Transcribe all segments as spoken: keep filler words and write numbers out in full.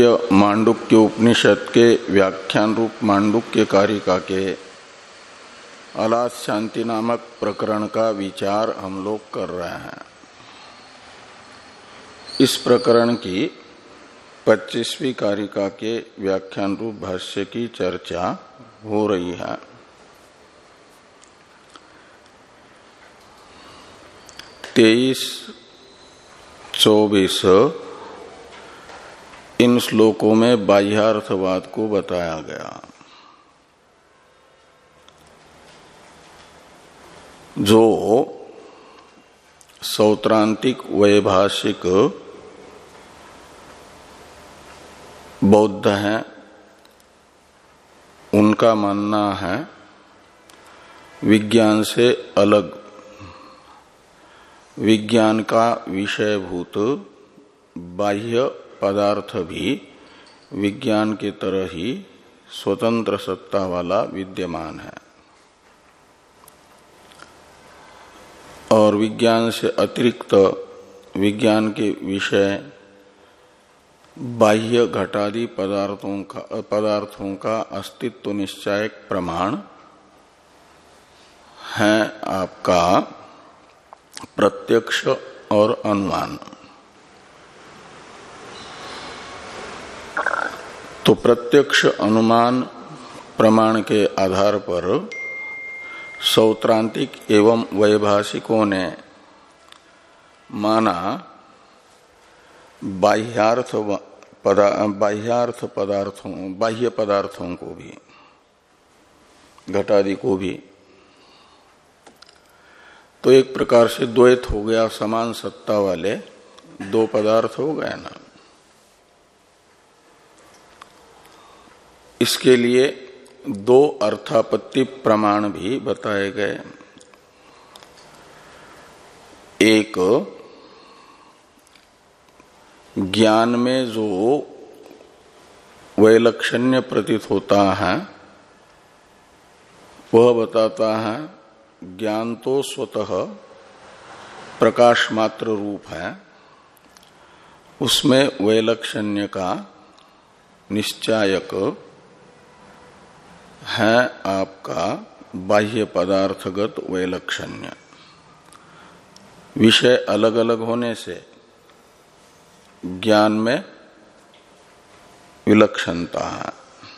मांडुक्य उपनिषद के व्याख्यान रूप मांडुक्य कारिका के अलास शांति नामक प्रकरण का विचार हम लोग कर रहे हैं। इस प्रकरण की पच्चीसवीं कारिका के व्याख्यान रूप भाष्य की चर्चा हो रही है। तेईस चौबीस इन श्लोकों में बाह्यार्थवाद को बताया गया, जो सौत्रांतिक वैभाषिक बौद्ध हैं, उनका मानना है विज्ञान से अलग विज्ञान का विषयभूत बाह्य पदार्थ भी विज्ञान की तरह ही स्वतंत्र सत्ता वाला विद्यमान है और विज्ञान से अतिरिक्त विज्ञान के विषय बाह्य घटादि पदार्थों का पदार्थों का अस्तित्व निश्चायक प्रमाण है आपका प्रत्यक्ष और अनुमान। तो प्रत्यक्ष अनुमान प्रमाण के आधार पर सौत्रांतिक एवं वैभाषिकों ने माना बाह्यार्थ पदा, बाह्यार्थ पदार्थों बाह्य पदार्थों को भी, घटादि को भी। तो एक प्रकार से द्वैत हो गया, समान सत्ता वाले दो पदार्थ हो गए ना। इसके लिए दो अर्थापत्ति प्रमाण भी बताए गए। एक ज्ञान में जो वैलक्षण्य प्रतीत होता है वह बताता है ज्ञान तो स्वतः प्रकाश मात्र रूप है, उसमें वैलक्षण्य का निश्चायक है आपका बाह्य पदार्थगत वैलक्षण्य। विषय अलग अलग होने से ज्ञान में विलक्षणता है।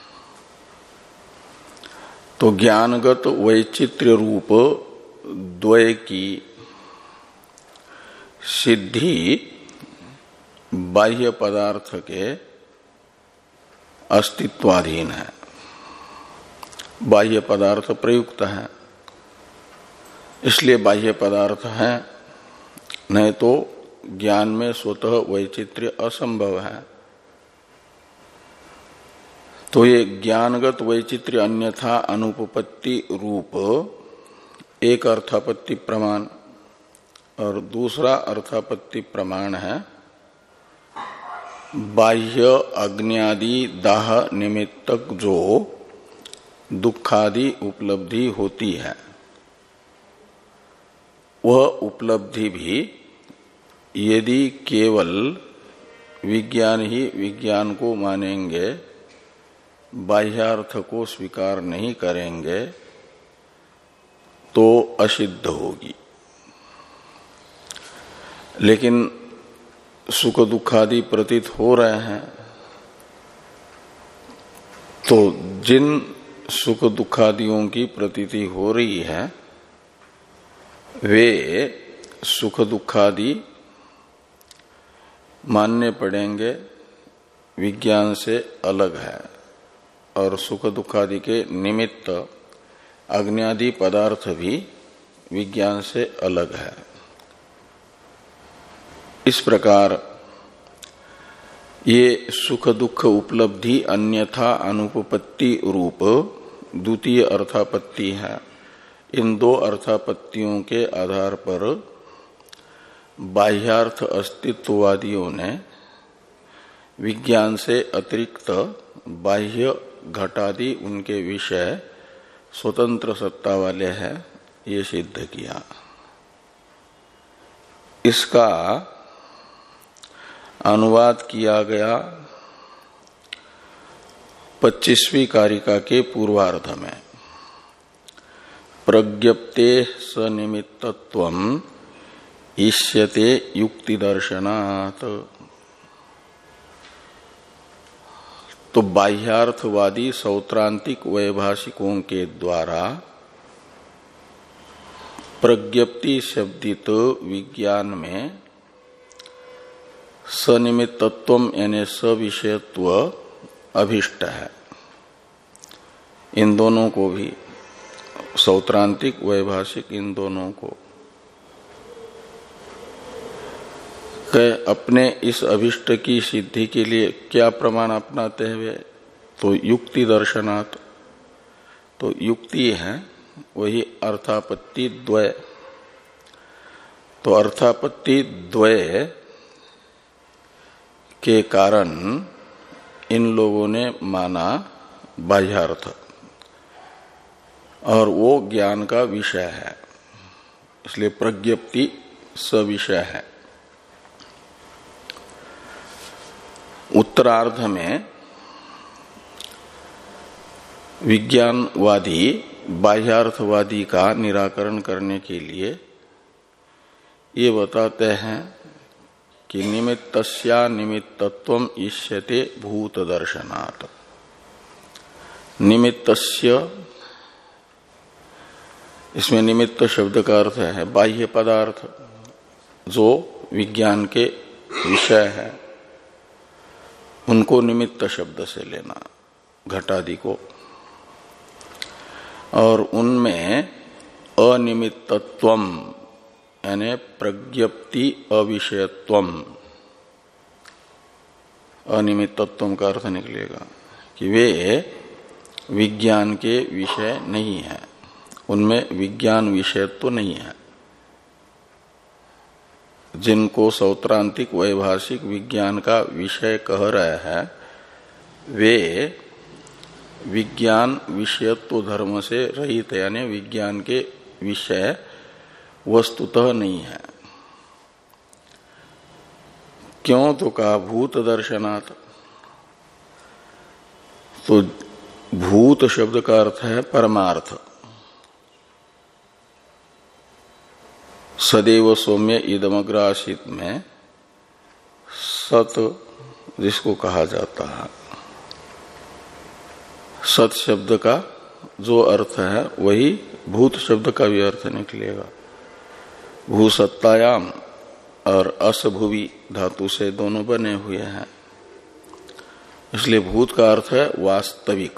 तो ज्ञानगत वैचित्र्य रूप द्वय की सिद्धि बाह्य पदार्थ के अस्तित्वाधीन है, बाह्य पदार्थ प्रयुक्त है, इसलिए बाह्य पदार्थ है, नहीं तो ज्ञान में स्वतः वैचित्र्य असंभव है। तो ये ज्ञानगत वैचित्र्य अन्यथा अनुपपत्ति रूप एक अर्थापत्ति प्रमाण और दूसरा अर्थापत्ति प्रमाण है बाह्य अग्न्यादि दाह निमित्तक जो दुखादि उपलब्धि होती है, वह उपलब्धि भी यदि केवल विज्ञान ही विज्ञान को मानेंगे, बाह्यार्थ को स्वीकार नहीं करेंगे, तो असिद्ध होगी। लेकिन सुख दुखादि प्रतीत हो रहे हैं, तो जिन सुख दुखादियों की प्रतीति हो रही है वे सुख दुखादि मानने पड़ेंगे, विज्ञान से अलग है, और सुख दुखादि के निमित्त अग्न्यादि पदार्थ भी विज्ञान से अलग है। इस प्रकार ये सुख दुख उपलब्धि अन्यथा अनुपपत्ति रूप द्वितीय अर्थापत्ति है। इन दो अर्थापत्तियों के आधार पर बाह्यार्थ अस्तित्ववादियों ने विज्ञान से अतिरिक्त बाह्य घटादि उनके विषय स्वतंत्र सत्ता वाले हैं, ये सिद्ध किया। इसका अनुवाद किया गया पच्चीसवीं कारिका के पूर्वार्ध में प्रज्ञप्ते सनिमित्तत्वम इष्यते युक्ति दर्शनात्। तो बाह्यार्थवादी सौत्रांतिक वैभाषिकों के द्वारा प्रज्ञप्ति शब्दित विज्ञान में सनिमित्तत्वम यानी सविषयत्व अभिष्ट है। इन दोनों को भी, सौत्रांतिक वैभाषिक इन दोनों को के अपने इस अभिष्ट की सिद्धि के लिए क्या प्रमाण अपनाते हुए, तो युक्ति दर्शनात्। तो युक्ति है वही अर्थापत्ति द्वय। तो अर्थापत्ति द्वय के कारण इन लोगों ने माना बाह्यार्थ, और वो ज्ञान का विषय है, इसलिए प्रज्ञप्ति सविषय है। उत्तरार्ध में विज्ञानवादी बाह्यार्थवादी का निराकरण करने के लिए ये बताते हैं कि निमित्तस्या निमित्तत्वम इष्यते भूत दर्शनात्। निमित्तस्य, इसमें निमित्त शब्द का अर्थ है बाह्य पदार्थ जो विज्ञान के विषय है, उनको निमित्त शब्द से लेना, घटादि को। और उनमें अनिमित्तत्वम यानी प्रज्ञप्ति अविषयत्वम, अनिमित्तत्वम का अर्थ निकलेगा कि वे विज्ञान के विषय नहीं है, उनमें विज्ञान विषयत्व नहीं है। जिनको सौत्रांतिक वैभाषिक विज्ञान का विषय कह रहे हैं, वे विज्ञान विषयत्व धर्म से रहित यानी विज्ञान के विषय वस्तुतः नहीं है। क्यों? तो कहा भूत दर्शनात्। तो भूत शब्द का अर्थ है परमार्थ। सदैव सौम्य इदमग्र आसीत में सत जिसको कहा जाता है, सत शब्द का जो अर्थ है वही भूत शब्द का भी अर्थ निकलेगा। भूसत्तायाम और असभुवि धातु से दोनों बने हुए हैं, इसलिए भूत का अर्थ है वास्तविक,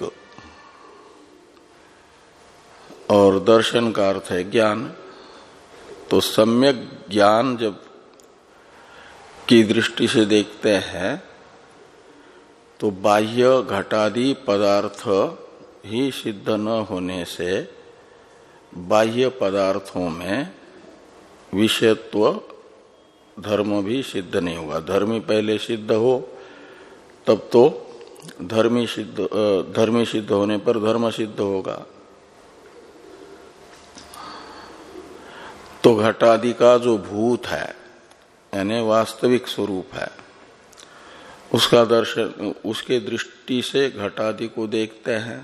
और दर्शन का अर्थ है ज्ञान। तो सम्यक ज्ञान जब की दृष्टि से देखते हैं तो बाह्य घटादि पदार्थ ही सिद्ध न होने से बाह्य पदार्थों में विषयत्व धर्म भी सिद्ध नहीं होगा। धर्मी पहले सिद्ध हो तब तो धर्मी सिद्ध धर्मी सिद्ध होने पर धर्म सिद्ध होगा। तो घटादि का जो भूत है यानी वास्तविक स्वरूप है, उसका दर्शन, उसके दृष्टि से घटादि को देखते हैं।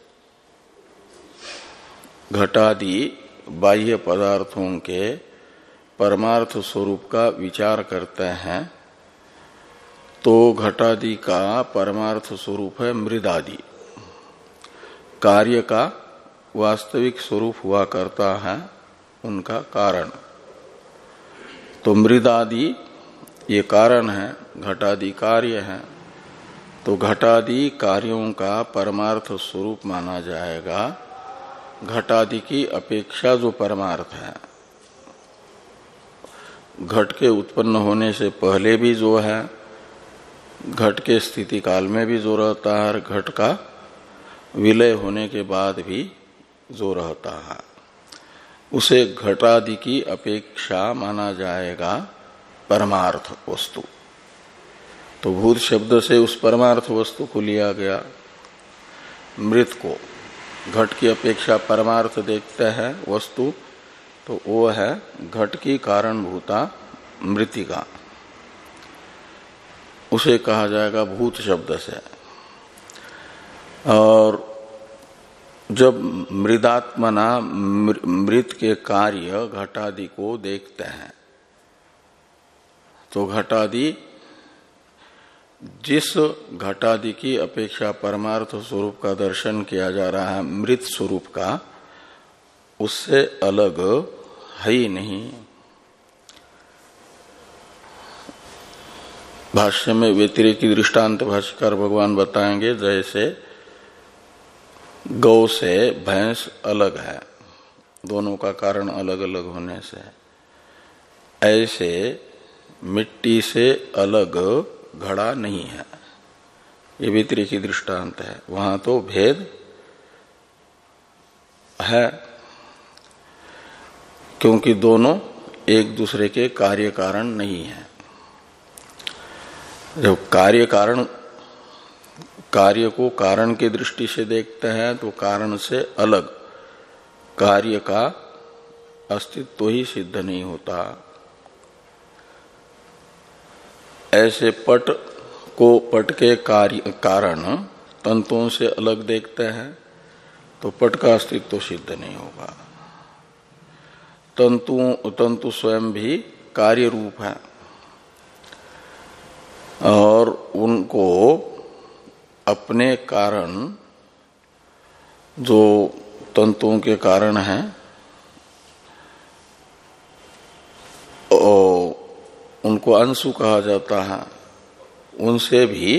घटादि बाह्य पदार्थों के परमार्थ स्वरूप का विचार करते हैं, तो घटादि का परमार्थ स्वरूप है मृदादि। कार्य का वास्तविक स्वरूप हुआ करता है उनका कारण। तो मृदादि ये कारण है, घटादि कार्य है। तो घटादि कार्यों का परमार्थ स्वरूप माना जाएगा घटादि की अपेक्षा जो परमार्थ है। घट के उत्पन्न होने से पहले भी जो है, घट के स्थिति काल में भी जो रहता है, और घट का विलय होने के बाद भी जो रहता है, उसे घटादि की अपेक्षा माना जाएगा परमार्थ वस्तु। तो भूत शब्द से उस परमार्थ वस्तु को लिया गया। मृत को घट की अपेक्षा परमार्थ देखते हैं वस्तु, तो वो है घट की कारणभूता मृतिका, उसे कहा जाएगा भूत शब्द से। और जब मृदात्मना मृत के कार्य घटादि को देखते हैं तो घटादि जिस घटादि की अपेक्षा परमार्थ स्वरूप का दर्शन किया जा रहा है मृत स्वरूप का, उससे अलग है ही नहीं। भाष्य में व्यतिरेकी दृष्टांत भाष्यकार भगवान बताएंगे, जैसे गौ से भैंस अलग है, दोनों का कारण अलग अलग होने से, ऐसे मिट्टी से अलग घड़ा नहीं है। ये व्यतिरेकी दृष्टांत है। वहां तो भेद है, क्योंकि दोनों एक दूसरे के कार्य कारण नहीं है। जब कार्य कारण कार्य को कारण की दृष्टि से देखते हैं तो कारण से अलग कार्य का अस्तित्व तो ही सिद्ध नहीं होता। ऐसे पट को पट के कार्य कारण तंतुओं से अलग देखते हैं तो पट का अस्तित्व तो सिद्ध नहीं होगा। तंतु तंतु स्वयं भी कार्य रूप है और उनको अपने कारण, जो तंतुओं के कारण हैं, उनको अंशु कहा जाता है, उनसे भी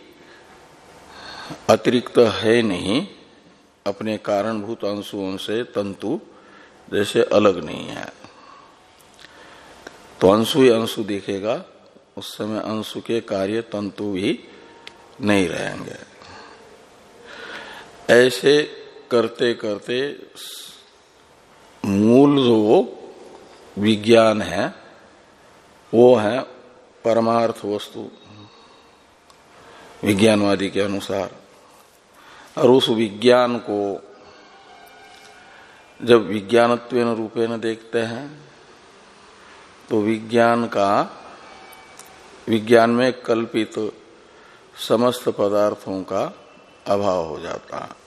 अतिरिक्त है नहीं। अपने कारणभूत अंशुओं से तंतु जैसे अलग नहीं है। तो अंशु ही अंशु दिखेगा, उस समय अंशु के कार्य तंतु भी नहीं रहेंगे। ऐसे करते करते मूल जो विज्ञान है वो है परमार्थ वस्तु विज्ञानवादी के अनुसार। और उस विज्ञान को जब विज्ञानत्वेन रूपेण देखते हैं तो विज्ञान का विज्ञान में कल्पित समस्त पदार्थों का अभाव हो जाता है।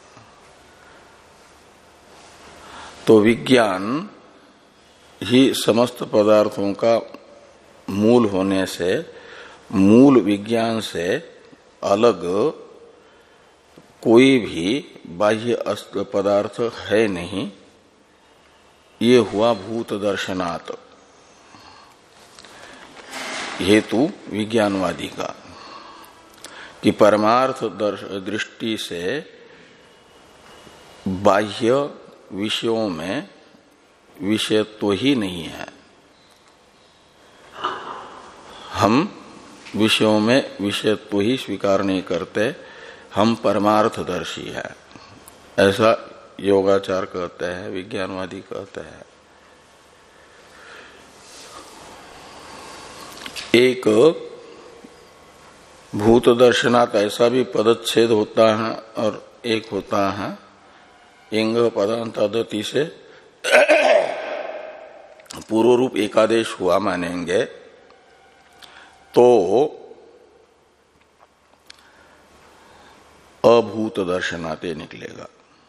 तो विज्ञान ही समस्त पदार्थों का मूल होने से मूल विज्ञान से अलग कोई भी बाह्य पदार्थ है नहीं। ये हुआ भूत दर्शनात् हेतु विज्ञानवादी का, कि परमार्थ दृष्टि से बाह्य विषयों में विषयत्व ही नहीं है। हम विषयों में विषयत्व ही स्वीकार नहीं करते, हम परमार्थदर्शी है, ऐसा योगाचार कहते हैं, विज्ञानवादी कहते हैं। एक भूत दर्शनात् ऐसा भी पदच्छेद होता है और एक होता है इंग पदांतादति से पूर्व रूप एकादेश हुआ मानेंगे तो अभूत दर्शनाते निकलेगा।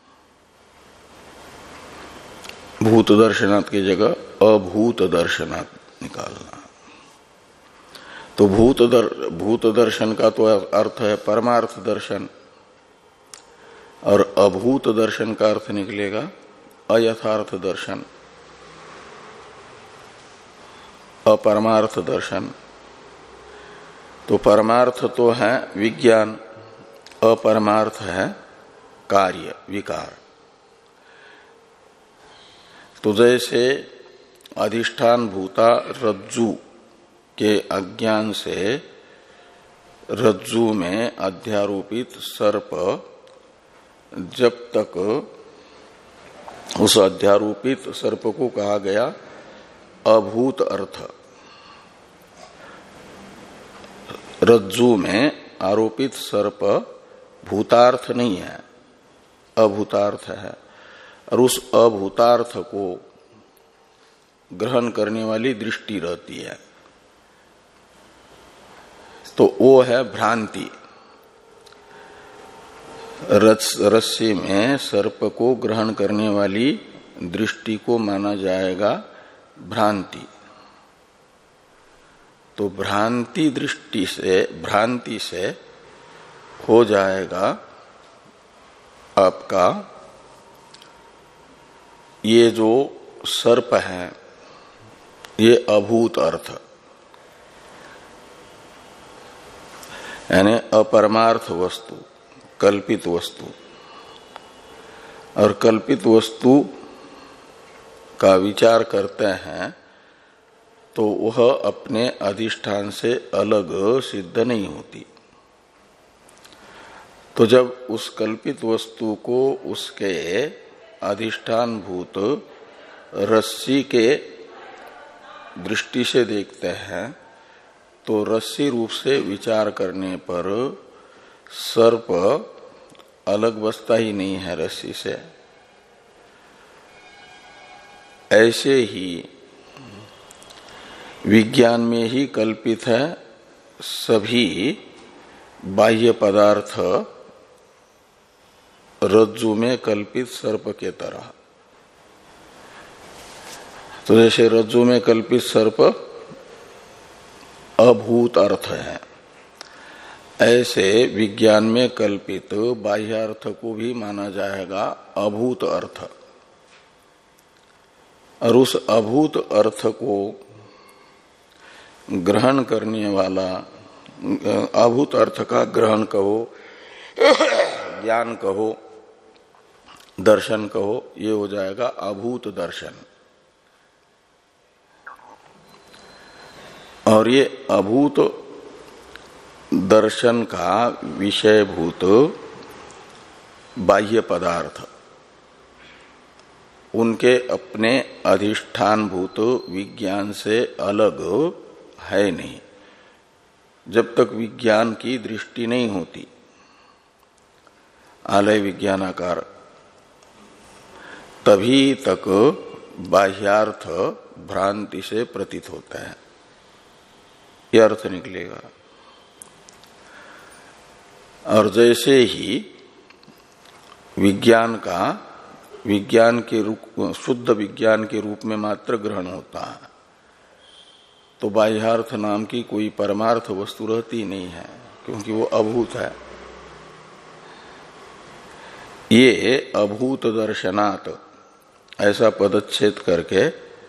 भूत दर्शनात् की जगह अभूत दर्शनात् निकालना। तो भूत दर, भूत दर्शन का तो अर्थ है परमार्थ दर्शन, और अभूत दर्शन का अर्थ निकलेगा अयथार्थ दर्शन, अपरमार्थ दर्शन। तो परमार्थ तो है विज्ञान, अपरमार्थ है कार्य विकार। तो जैसे अधिष्ठान भूता रज्जु के अज्ञान से रज्जु में अध्यारोपित सर्प जब तक उस अध्यारोपित सर्प को कहा गया अभूत अर्थ, रज्जु में आरोपित सर्प भूतार्थ नहीं है, अभूतार्थ है। और उस अभूतार्थ को ग्रहण करने वाली दृष्टि रहती है, तो वो है भ्रांति। रस रस्सी में सर्प को ग्रहण करने वाली दृष्टि को माना जाएगा भ्रांति। तो भ्रांति दृष्टि से भ्रांति से हो जाएगा आपका ये जो सर्प है ये अभूत अर्थ, यानी अपरमार्थ वस्तु, कल्पित वस्तु। और कल्पित वस्तु का विचार करते हैं तो वह अपने अधिष्ठान से अलग सिद्ध नहीं होती। तो जब उस कल्पित वस्तु को उसके अधिष्ठान भूत रस्सी के दृष्टि से देखते हैं तो रस्सी रूप से विचार करने पर सर्प अलग बसता ही नहीं है रस्सी से। ऐसे ही विज्ञान में ही कल्पित है सभी बाह्य पदार्थ रज्जु में कल्पित सर्प के तरह। तो जैसे रज्जु में कल्पित सर्प अभूत अर्थ है, ऐसे विज्ञान में कल्पित बाह्य अर्थ को भी माना जाएगा अभूत अर्थ। और उस अभूत अर्थ को ग्रहण करने वाला, अभूत अर्थ का ग्रहण कहो, ज्ञान कहो, दर्शन कहो, ये हो जाएगा अभूत दर्शन। और ये अभूत दर्शन का विषयभूत बाह्य पदार्थ उनके अपने अधिष्ठान भूत विज्ञान से अलग है नहीं। जब तक विज्ञान की दृष्टि नहीं होती आलय विज्ञानाकार, तभी तक बाह्यार्थ भ्रांति से प्रतीत होता है, यह अर्थ निकलेगा। और जैसे ही विज्ञान का विज्ञान के रूप, शुद्ध विज्ञान के रूप में मात्र ग्रहण होता है, तो बाह्यार्थ नाम की कोई परमार्थ वस्तु रहती नहीं है, क्योंकि वो अभूत है। ये अभूत दर्शनात् ऐसा पदच्छेद करके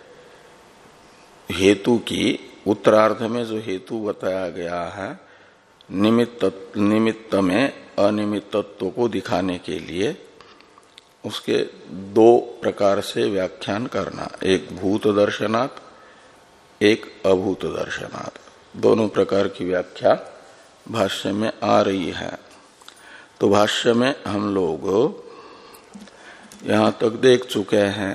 हेतु की उत्तरार्ध में जो हेतु बताया गया है निमित्त निमित्त में अनिमित्तत्व को दिखाने के लिए उसके दो प्रकार से व्याख्यान करना, एक भूत दर्शनात्, एक अभूत दर्शनात्। दोनों प्रकार की व्याख्या भाष्य में आ रही है। तो भाष्य में हम लोग यहां तक देख चुके हैं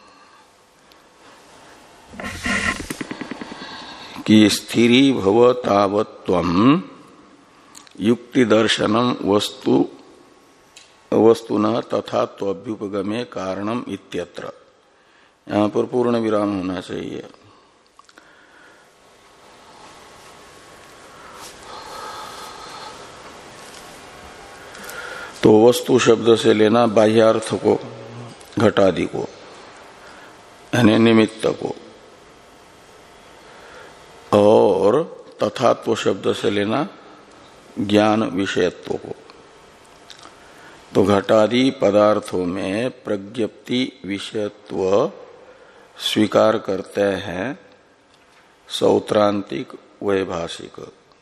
कि स्थिरी भव तावत्त्वम् युक्ति दर्शनम वस्तु वस्तुना तथा त्वभ्युपगमे कारणम इत्यत्र। यहां पर पूर्ण विराम होना चाहिए। तो वस्तु शब्द से लेना बाह्यार्थ को, घटादि को, यानी निमित्त को, और तथात्व शब्द से लेना ज्ञान विषयत्व को। तो घटादि पदार्थों में प्रज्ञप्ति विषयत्व स्वीकार करते हैं सौत्रांतिक वैभाषिक।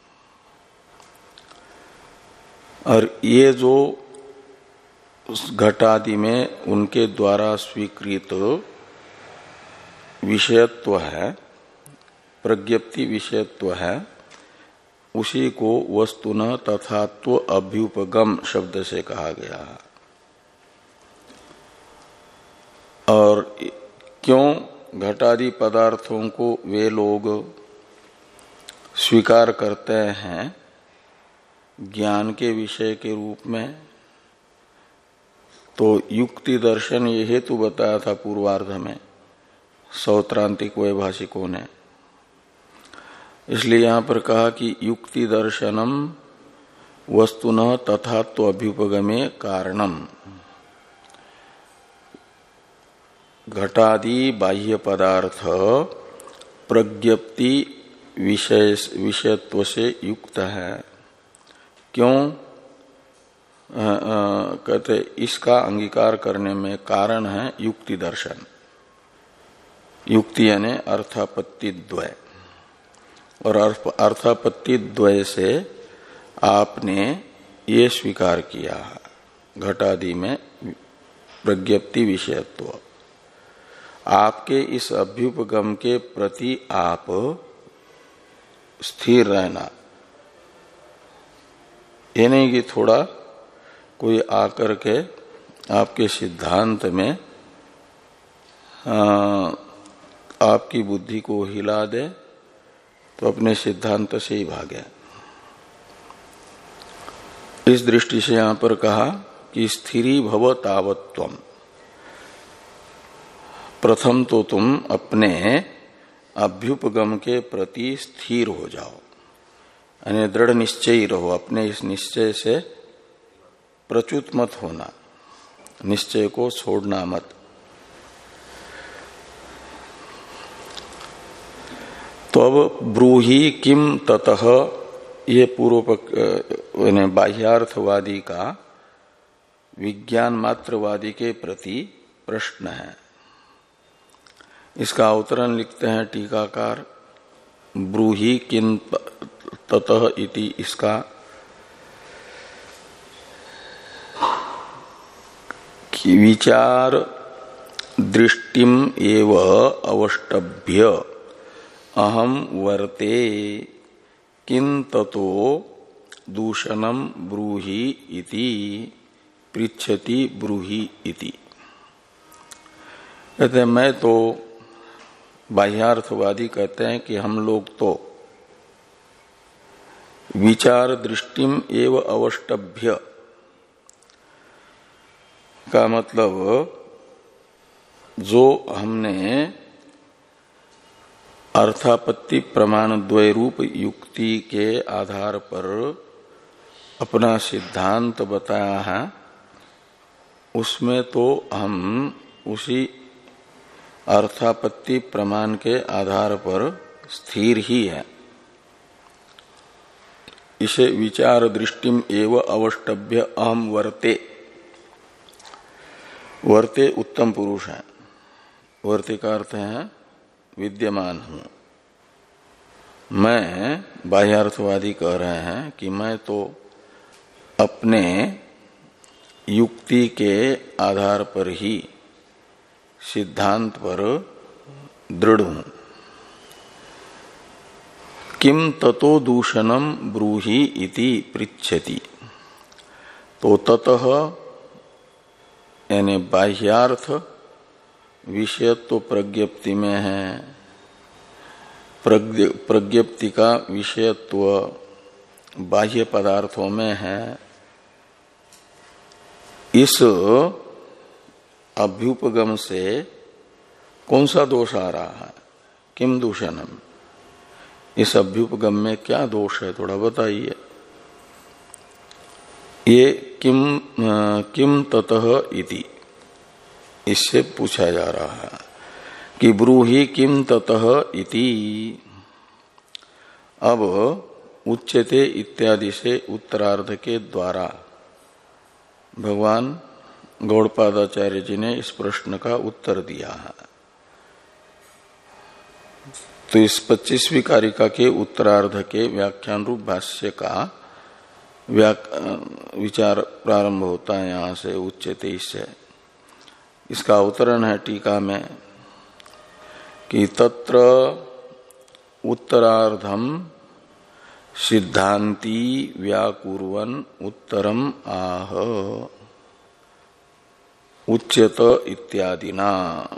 और ये जो घटादि में उनके द्वारा स्वीकृत विषयत्व है, प्रज्ञप्ति विषयत्व है, उसी को वस्तुन तथात्व अभ्युपगम शब्द से कहा गया है। और क्यों घटादि पदार्थों को वे लोग स्वीकार करते हैं ज्ञान के विषय के रूप में? तो युक्ति दर्शन ये हेतु बताया था पूर्वार्ध में सौत्रांतिक वैभाषिकों ने। इसलिए यहां पर कहा कि युक्ति दर्शनम वस्तुनः तथात्व अभ्युपगमे कारणम घटादि बाह्य पदार्थ प्रज्ञप्ति विषय विषयत्व से युक्त है। क्यों आ, आ, कहते इसका अंगीकार करने में कारण है युक्ति दर्शन। युक्ति यानी अर्थापत्ति द्वय, और अर्थापत्ति द्वय से आपने ये स्वीकार किया है घटादि में प्रज्ञप्ति विषयत्व। आपके इस अभ्युपगम के प्रति आप स्थिर रहना, ये नहीं कि थोड़ा कोई आकर के आपके सिद्धांत में आ, आपकी बुद्धि को हिला दे तो अपने सिद्धांत से ही भागे। इस दृष्टि से यहां पर कहा कि स्थिरी भव तावत्वम। प्रथम तो तुम अपने अभ्युपगम के प्रति स्थिर हो जाओ, यानी दृढ़ निश्चयी रहो। अपने इस निश्चय से प्रच्युत मत होना, निश्चय को छोड़ना मत। तो अब ब्रूहि किम ततः, ये पूर्व बाह्यार्थवादी का विज्ञान मात्रवादी के प्रति प्रश्न है। इसका अवतरण लिखते हैं टीकाकार, ब्रूहि किम ततः इति। इसका कि विचार दृष्टिम एव अवष्टभ्य अहम वर्ते किं ततो दूषणम ब्रूहि इति पृच्छति ब्रूहि इति। कहते हैं मैं तो, बाह्यार्थवादी कहते हैं कि हम लोग तो विचार दृष्टिम एव अवष्टभ्य का मतलब जो हमने अर्थापत्ति प्रमाण द्वय रूप युक्ति के आधार पर अपना सिद्धांत बताया है, उसमें तो हम उसी अर्थापत्ति प्रमाण के आधार पर स्थिर ही है। इसे विचार दृष्टिम एव अवष्टभ्य अहम वर्ते। वर्ते उत्तम पुरुष है, वर्ते का अर्थ है विद्यमान हूं। मैं, बाह्यार्थवादी कह रहे हैं कि मैं तो अपने युक्ति के आधार पर ही सिद्धांत पर दृढ़ हूं। किम ततो दूषणम ब्रूहि इति पृच्छति। तो ततः यानी बाह्यार्थ विषयत्व प्रज्ञप्ति में है, प्रज्ञप्ति का विषयत्व बाह्य पदार्थों में है। इस अभ्युपगम से कौन सा दोष आ रहा है? किम दूषणम, इस अभ्युपगम में क्या दोष है, थोड़ा बताइए। ये किम किम ततः इति, इससे पूछा जा रहा है कि ब्रूहि किम ततः इति। अब उच्यते इत्यादि से उत्तरार्ध के द्वारा भगवान गौड़पादाचार्य जी ने इस प्रश्न का उत्तर दिया है। तो इस पच्चीसवीं कारिका के उत्तरार्ध के व्याख्यान रूप भाष्य का विचार प्रारंभ होता है यहां से, उच्यते इससे। इसका अवतरण है टीका में कि तत्र उत्तरार्धम सिद्धांती व्याकुर्वन उत्तरम आह उच्यत इत्यादिना।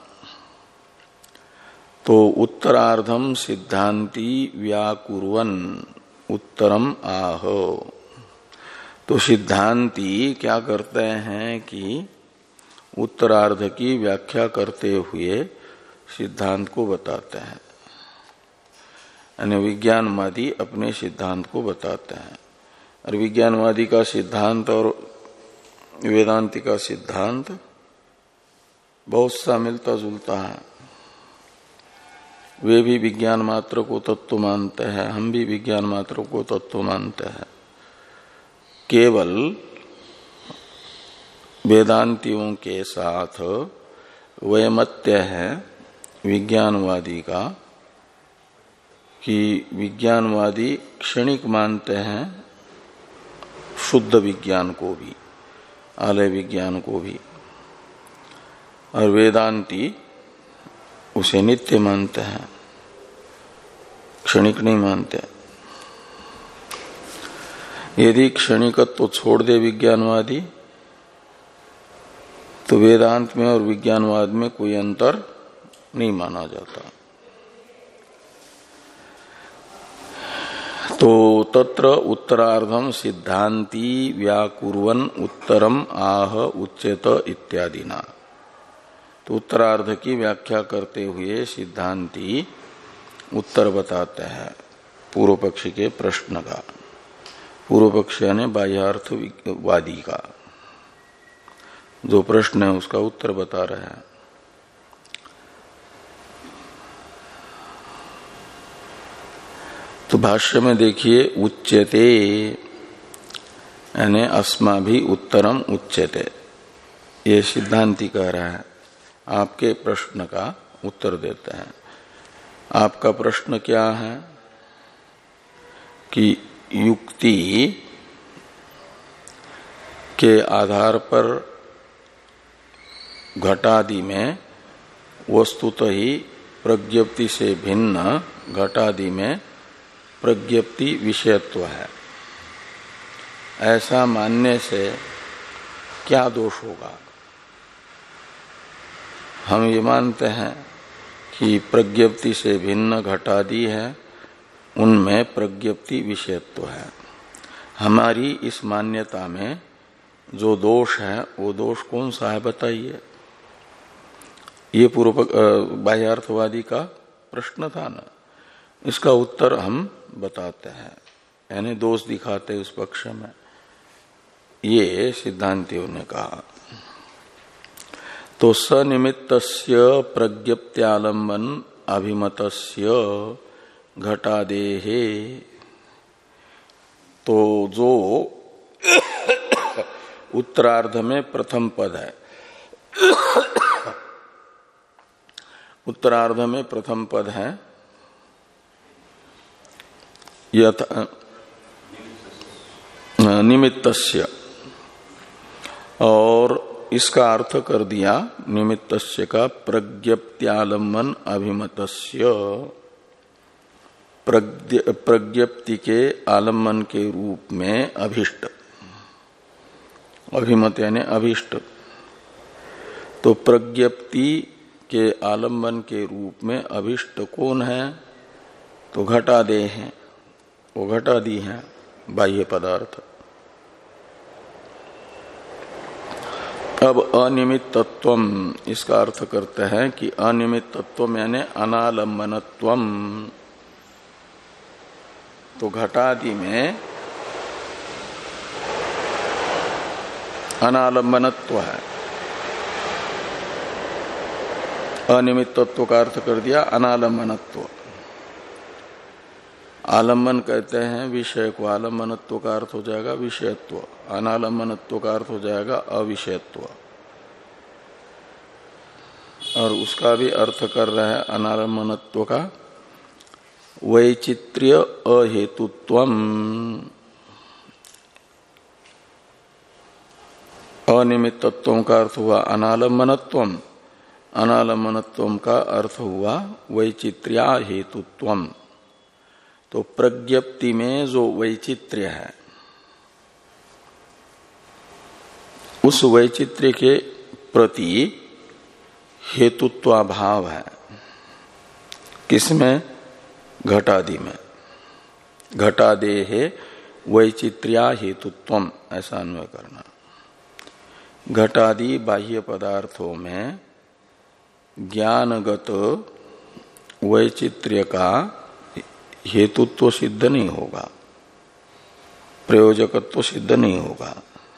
तो उत्तरार्धम सिद्धांती व्याकुर्वन उत्तरम आह। तो सिद्धांती क्या करते हैं कि उत्तरार्ध की व्याख्या करते हुए सिद्धांत को बताते हैं, यानी विज्ञानवादी अपने सिद्धांत को बताते हैं। और विज्ञानवादी का सिद्धांत और वेदांती का सिद्धांत बहुत सा मिलता जुलता है। वे भी विज्ञान मात्र को तत्व मानते हैं, हम भी विज्ञान मात्र को तत्व मानते हैं। केवल वेदांतियों के साथ वैमत्य है विज्ञानवादी का कि विज्ञानवादी क्षणिक मानते हैं शुद्ध विज्ञान को भी, आलय विज्ञान को भी, और वेदांती उसे नित्य मानते हैं, क्षणिक नहीं मानते। यदि क्षणिकत्व तो छोड़ दे विज्ञानवादी तो वेदांत में और विज्ञानवाद में कोई अंतर नहीं माना जाता। तो तत्र उत्तरार्धम सिद्धांती व्याकुर्वन् उत्तरम आह उच्यत इत्यादि ना। तो उत्तरार्ध की व्याख्या करते हुए सिद्धांती उत्तर बताते हैं पूर्व पक्षी के प्रश्न का। पूर्व पक्ष यानी बाह्यार्थवादी का जो प्रश्न है उसका उत्तर बता रहे हैं। तो भाष्य में देखिए उच्यते यानी अस्माभि उत्तरम उच्यते, ये सिद्धांति कह रहा है, आपके प्रश्न का उत्तर देते हैं। आपका प्रश्न क्या है कि युक्ति के आधार पर घटादि में वस्तुतः ही प्रज्ञप्ति से भिन्न घटादि में प्रज्ञप्ति विषयत्व है, ऐसा मानने से क्या दोष होगा? हम ये मानते हैं कि प्रज्ञप्ति से भिन्न घटादि है, उनमें प्रज्ञप्ति विषयत्व है। हमारी इस मान्यता में जो दोष है वो दोष कौन सा है बताइए। ये पूर्व बाह्यार्थवादी का प्रश्न था ना, इसका उत्तर हम बताते हैं, यानी दोष दिखाते उस पक्ष में। ये सिद्धांतियों ने कहा। तो सनिमित्तस्य प्रज्ञप्त्यालंबन अभिमतस्य घटादेहे, तो जो उत्तरार्ध में प्रथम पद है, उत्तरार्ध में प्रथम पद है यथ निमित्तस्य, और इसका अर्थ कर दिया निमित्तस्य का प्रज्ञप्त्यालंबन अभिमतस्य, प्रज्ञप्ति के आलम्बन के रूप में अभिष्ट, अभिमत यानी अभिष्ट। तो प्रज्ञप्ति के आलम्बन के रूप में अभिष्ट कौन है? तो घटादे हैं, वो घटादि है बाह्य पदार्थ। अब अनिमित्तत्वम इसका अर्थ करते हैं कि अनिमित्तत्वम यानी अनालंबनत्वम। तो घटादि में अनालंबनत्व है, अनिमित्तत्व का अर्थ कर दिया अनालंबनत्व। आलम्बन कहते हैं विषय को, आलम्बनत्व का अर्थ हो जाएगा विषयत्व, अनालंबनत्व का अर्थ हो जाएगा अविषयत्व। और उसका भी अर्थ कर रहे हैं अनालंबनत्व का वैचित्र्य अहेतुत्वम। अनिमित्तत्व का अर्थ हुआ अनालंबनत्वम, अनालंबनत्वम का अर्थ हुआ वैचित्र्या हेतुत्वम। तो प्रज्ञप्ति में जो वैचित्र्य है उस वैचित्र्य के प्रति हेतुत्वाभाव है। किसमें? घटादि में। घटादे है वैचित्र्या हेतुत्वम, ऐसा अन्वय करना। घटादि बाह्य पदार्थों में ज्ञानगत वैचित्र्य का हेतुत्व सिद्ध नहीं होगा, प्रयोजकत्व सिद्ध नहीं होगा।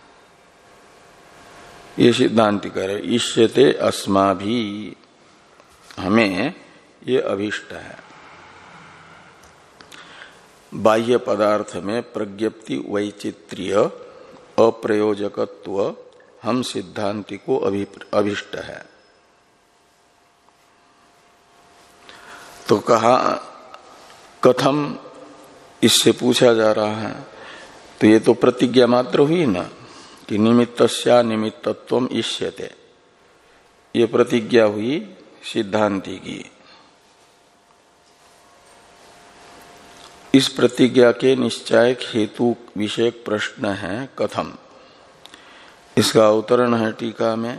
ये सिद्धांत कह रहे इष्यते अस्माभि, हमें ये अभिष्ट है। बाह्य पदार्थ में प्रज्ञप्ति वैचित्र्य अप्रयोजकत्व हम सिद्धांति को अभिष्ट है। तो कहा कथम, इससे पूछा जा रहा है। तो ये तो प्रतिज्ञा मात्र हुई ना कि निमित्तस्या निमित्तत्वम इष्यते, ये प्रतिज्ञा हुई सिद्धांति की। इस प्रतिज्ञा के निश्चायक हेतु विषयक प्रश्न है कथम। इसका अवतरण है टीका में।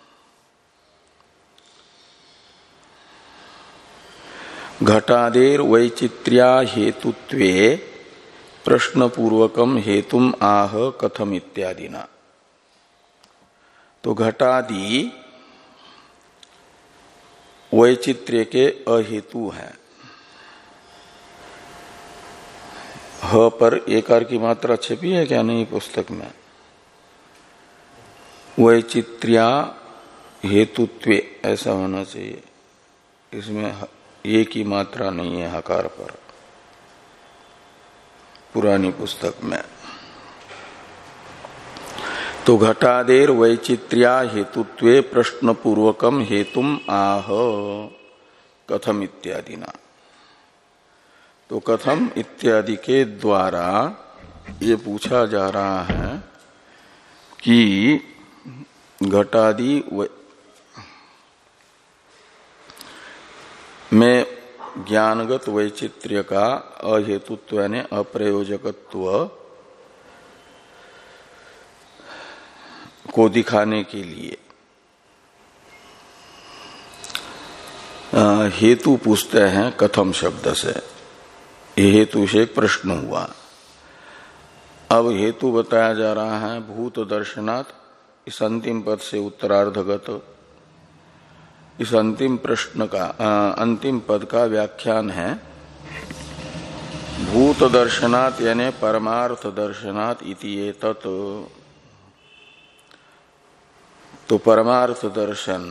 घटादेर वैचित्र्या हेतुत्वे प्रश्न पूर्वकम हेतुम आह कथम इत्यादि ना। तो घटादि वैचित्र्य के अहेतु हैं। ह पर एकार की मात्रा छपी है क्या? नहीं पुस्तक में। वैचित्र्या हेतुत्वे ऐसा होना चाहिए, इसमें ये की मात्रा नहीं है हकार पर पुरानी पुस्तक में। तो घटादेर वैचित्र्या हेतुत्वे प्रश्न पूर्वकम हेतुम आह कथम इत्यादि ना। तो कथम इत्यादि के द्वारा ये पूछा जा रहा है कि घटादि में ज्ञानगत वैचित्र्य का अहेतुत्व यानी अप्रयोजकत्व को दिखाने के लिए हेतु पूछते हैं कथम शब्द से। ये हेतु से एक प्रश्न हुआ। अब हेतु बताया जा रहा है भूत दर्शनात्, इस अंतिम पद से उत्तरार्धगत। इस अंतिम प्रश्न का आ, अंतिम पद का व्याख्यान है भूत दर्शनात् यानी परमार्थ दर्शनात् इति एतत्। तो परमार्थ दर्शन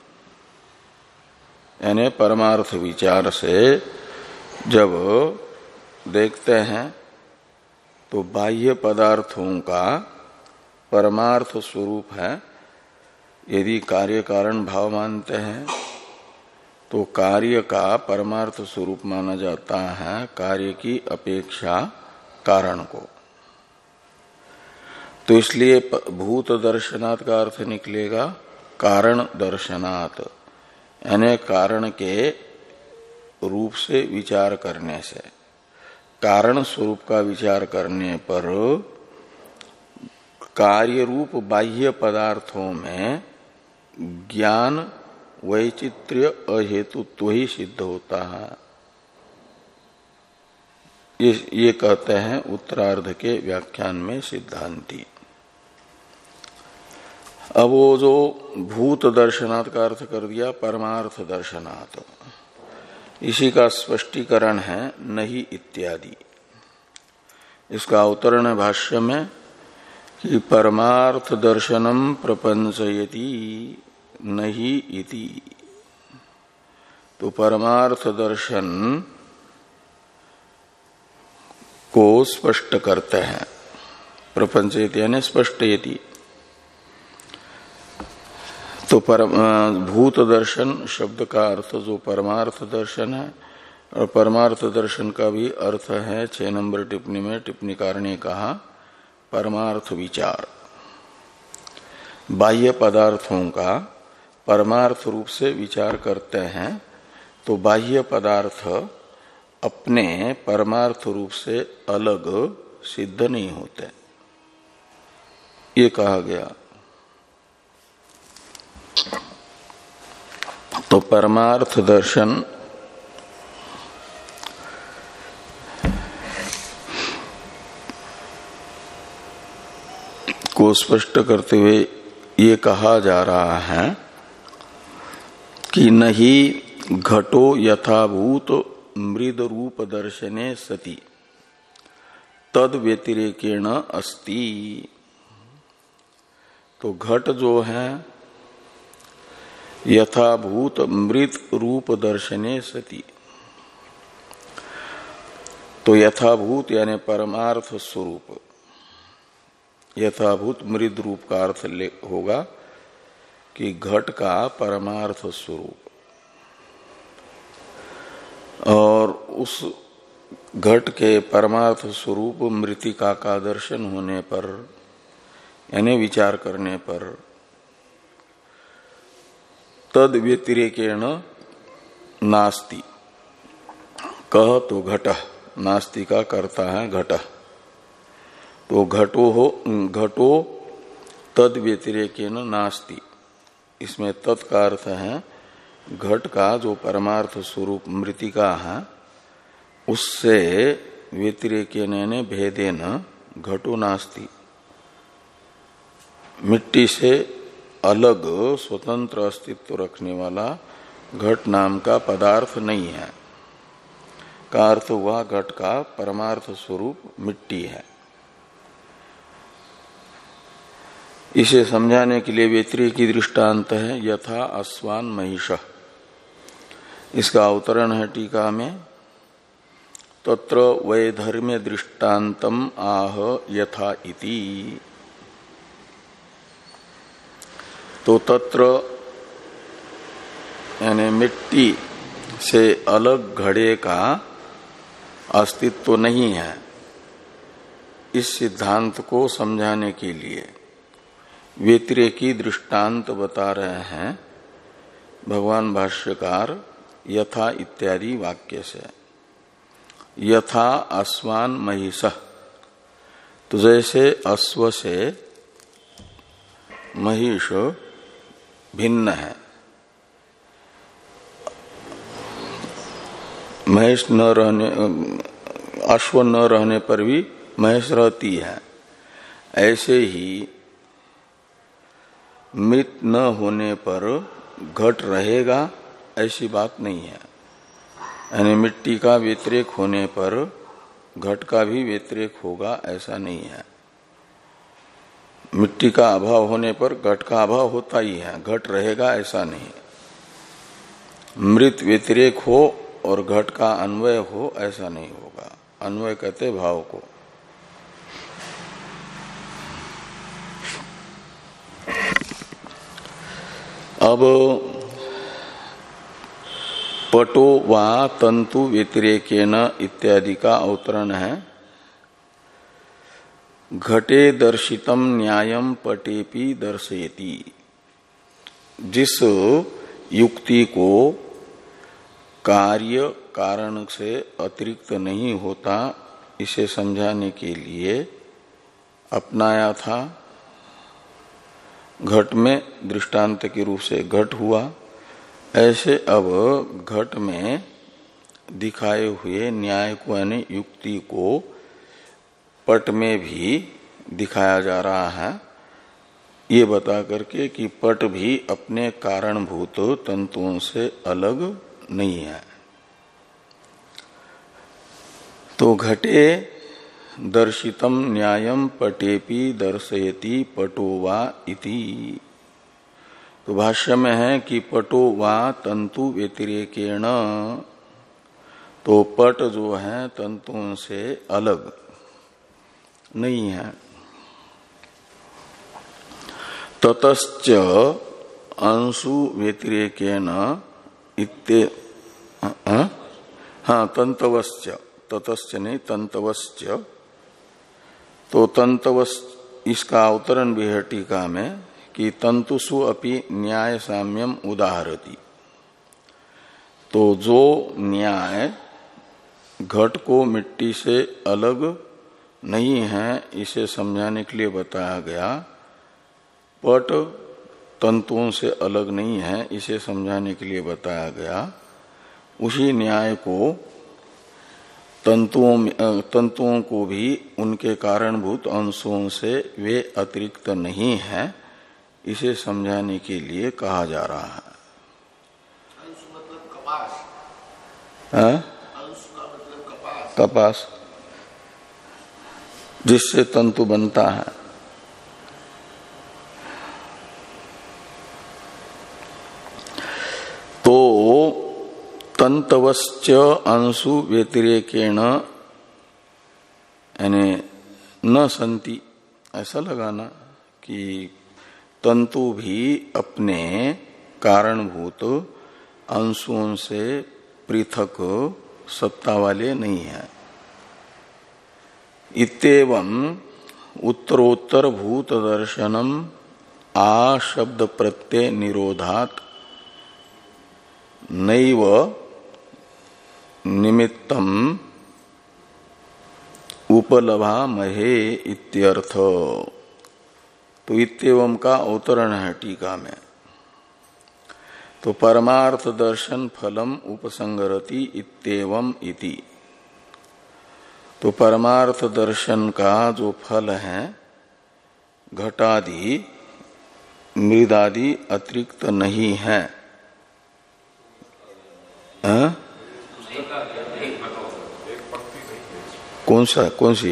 यानी परमार्थ विचार से जब देखते हैं तो बाह्य पदार्थों का परमार्थ स्वरूप है। यदि कार्य कारण भाव मानते हैं तो कार्य का परमार्थ स्वरूप माना जाता है कार्य की अपेक्षा कारण को। तो इसलिए भूत दर्शनात् का अर्थ निकलेगा कारण दर्शनात्, यानी कारण के रूप से विचार करने से। कारण स्वरूप का विचार करने पर कार्य रूप बाह्य पदार्थों में ज्ञान वैचित्र्य अहेतुत्व ही सिद्ध होता है। ये, ये कहते हैं उत्तरार्ध के व्याख्यान में सिद्धांती। अब वो जो भूत दर्शनात् का अर्थ कर दिया परमार्थ दर्शनात्, इसी का स्पष्टीकरण है नहीं इत्यादि। इसका अवतरण है भाष्य में कि परमार्थ दर्शनम प्रपंचयति नहीं इति। तो परमार्थ दर्शन को स्पष्ट करते हैं। प्रपंचयति यानी स्पष्टयति। तो पर भूत दर्शन शब्द का अर्थ जो परमार्थ दर्शन है, और परमार्थ दर्शन का भी अर्थ है छह नंबर टिप्पणी में टिप्पणीकार ने कहा परमार्थ विचार। बाह्य पदार्थों का परमार्थ रूप से विचार करते हैं तो बाह्य पदार्थ अपने परमार्थ रूप से अलग सिद्ध नहीं होते, ये कहा गया। तो परमार्थ दर्शन को स्पष्ट करते हुए ये कहा जा रहा है कि नहीं घटो यथाभूत मृद रूप दर्शने सति तद व्यतिरेकेण अस्ति। तो घट जो है यथाभूत मृत रूप दर्शने सति, तो यथाभूत यानी परमार्थ स्वरूप, यथाभूत मृद रूप का अर्थ होगा कि घट का परमार्थ स्वरूप, और उस घट के परमार्थ स्वरूप मृतिका का दर्शन होने पर यानी विचार करने पर तद व्यतिरेकेण नास्ति, कह तो घट, नास्ति का करता है घट, तो घटो हो घटो तद व्यतिरेकेण नास्ति, इसमें तत् का अर्थ है घट का जो परमार्थ स्वरूप मृतिका है उससे व्यतिरेकेण ने भेदेन घटो नास्ति, मिट्टी से अलग स्वतंत्र अस्तित्व रखने वाला घट नाम का पदार्थ नहीं है, का अर्थ हुआ घट का परमार्थ स्वरूप मिट्टी है। इसे समझाने के लिए व्यतिरेकी दृष्टांत है यथा अश्वान महिष, इसका अवतरण है टीका में, तत्र वैधर्म्य दृष्टान्तम आह यथा इति। तो तत्र यानी मिट्टी से अलग घड़े का अस्तित्व नहीं है, इस सिद्धांत को समझाने के लिए व्यतिरेकी दृष्टांत बता रहे हैं भगवान भाष्यकार यथा इत्यादि वाक्य से। यथा अश्वान महिष, तो जैसे अश्व से महिष भिन्न है, महिष न रहने, अश्व न रहने पर भी महिष रहती है, ऐसे ही मृत न होने पर घट रहेगा ऐसी बात नहीं है, यानी मिट्टी का व्यतिरेक होने पर घट का भी व्यतिरेक होगा ऐसा नहीं है। मिट्टी का अभाव होने पर घट का अभाव होता ही है, घट रहेगा ऐसा नहीं। मृत व्यतिरेक हो और घट का अन्वय हो ऐसा नहीं होगा, अन्वय कहते भाव को। अब पटो वा तंतु व्यतिरेकेन इत्यादि का अवतरण है घटे दर्शितम न्यायम पटेपि दर्शयति। जिस युक्ति को कार्य कारण से अतिरिक्त नहीं होता इसे समझाने के लिए अपनाया था, घट में दृष्टांत के रूप से घट हुआ, ऐसे अब घट में दिखाए हुए न्याय को यानी युक्ति को पट में भी दिखाया जा रहा है, ये बता करके कि पट भी अपने कारणभूत तंतुओं से अलग नहीं है। तो घटे दर्शितम न्यायम पटेपि दर्शयति पटो वा इति। तो भाष्य में है कि पटो वा तंतु व्यतिरेकेण, तो पट जो है तंतुओं से अलग नहीं है। ततश्च अंशु व्यतिरेकेण इत्ते, हाँ तंतवश्च, ततश्च नहीं तंतवश्च, तो तंतवश इसका अवतरण भी है टीका में कि तंतुषु अपि न्याय साम्यम उदाहरति। तो जो न्याय घट को मिट्टी से अलग नहीं है इसे समझाने के लिए बताया गया, पट तंतुओं से अलग नहीं है इसे समझाने के लिए बताया गया, उसी न्याय को तंतुओं तंतुओं को भी उनके कारणभूत अंशों से वे अतिरिक्त नहीं है इसे समझाने के लिए कहा जा रहा है। अंश मतलब कपास, हाँ? अंश का मतलब कपास, कपास जिससे तंतु बनता है। तो तंतवश्च अंशु व्यतिरेकेण यानी न संति, ऐसा लगाना कि तंतु भी अपने कारणभूत अंशों से पृथक सत्ता वाले नहीं है। इत्येवं उत्तरोत्तर भूत दर्शनम आ शब्द प्रत्यय निरोधात नैव निमित्तम उपलभामहे इत्यर्थ। तो इत्येवं का अवतरण है टीका में। तो परमार्थ दर्शन फलम उपसंगरति इत्येवं इति। तो परमार्थ दर्शन का जो फल है घटादि मृदादि अतिरिक्त नहीं है। आ? कौन सा कौन सी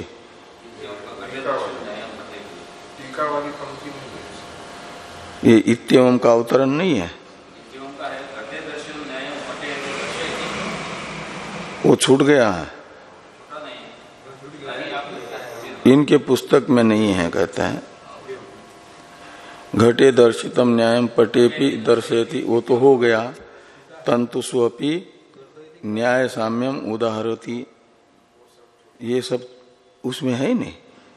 ये इत्येवं का अवतरण नहीं है, वो छूट गया है, इनके पुस्तक में नहीं है कहता है। घटे दर्शितम न्यायम पटेपि दर्शयति, वो तो हो गया। तंतुषु अपि न्याय साम्यम उदाहरति, ये सब उसमें है ही नहीं।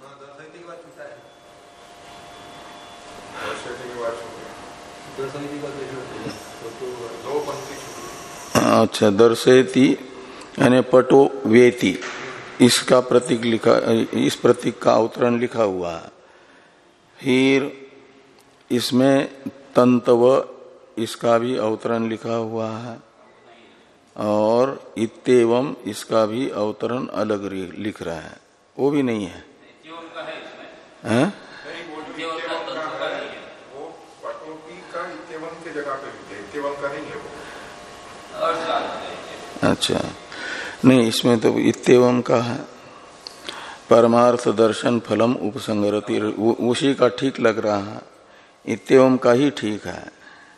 अच्छा, दर्शयति यानी पटो वेति, इसका प्रतीक लिखा, इस प्रतीक का अवतरण लिखा हुआ है। फिर इसमें तंतव, इसका भी अवतरण लिखा हुआ है, और इत्येवं इसका भी अवतरण अलग लिख रहा है, वो भी नहीं है। हैं? अच्छा, नहीं इसमें तो इत्येवं का है। परमार्थ दर्शन फलम उपसंगरति, उसी का ठीक लग रहा है, इत्येवं का ही ठीक है।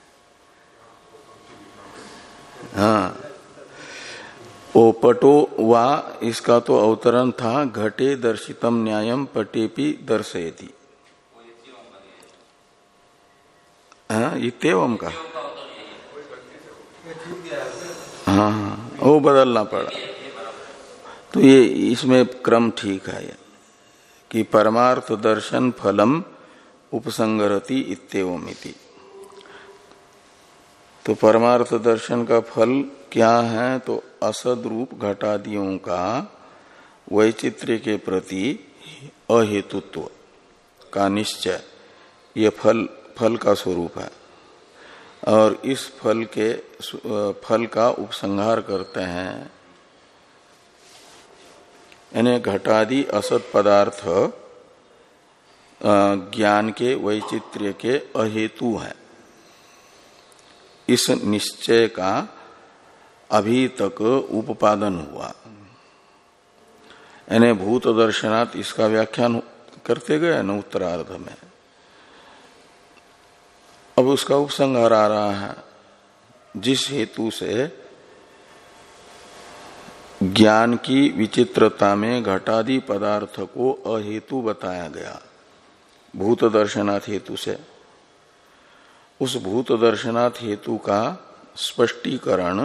हाँ, ओ पटो वा, इसका तो अवतरण था घटे दर्शितम न्यायम पटेपि दर्शयति। हाँ, इत्येवं का, हाँ हाँ, वो बदलना पड़ा। तो ये इसमें क्रम ठीक है कि परमार्थ दर्शन फलम उपसंगरति इत्येवमिति। तो परमार्थ दर्शन का फल क्या है? तो असद रूप घटादियों का वैचित्र्य के प्रति अहेतुत्व का निश्चय, ये फल फल का स्वरूप है। और इस फल के फल का उपसंहार करते हैं, यानी घटादि असत पदार्थ ज्ञान के वैचित्र्य के अहेतु है। इस निश्चय का अभी तक उपादन हुआ, यानी भूत दर्शनात् इसका व्याख्यान करते गए न उत्तरार्ध में। अब उसका उपसंहार आ रहा है, जिस हेतु से ज्ञान की विचित्रता में घटादि पदार्थ को अहेतु बताया गया भूत दर्शनात् हेतु से। उस भूत दर्शनात् हेतु का स्पष्टीकरण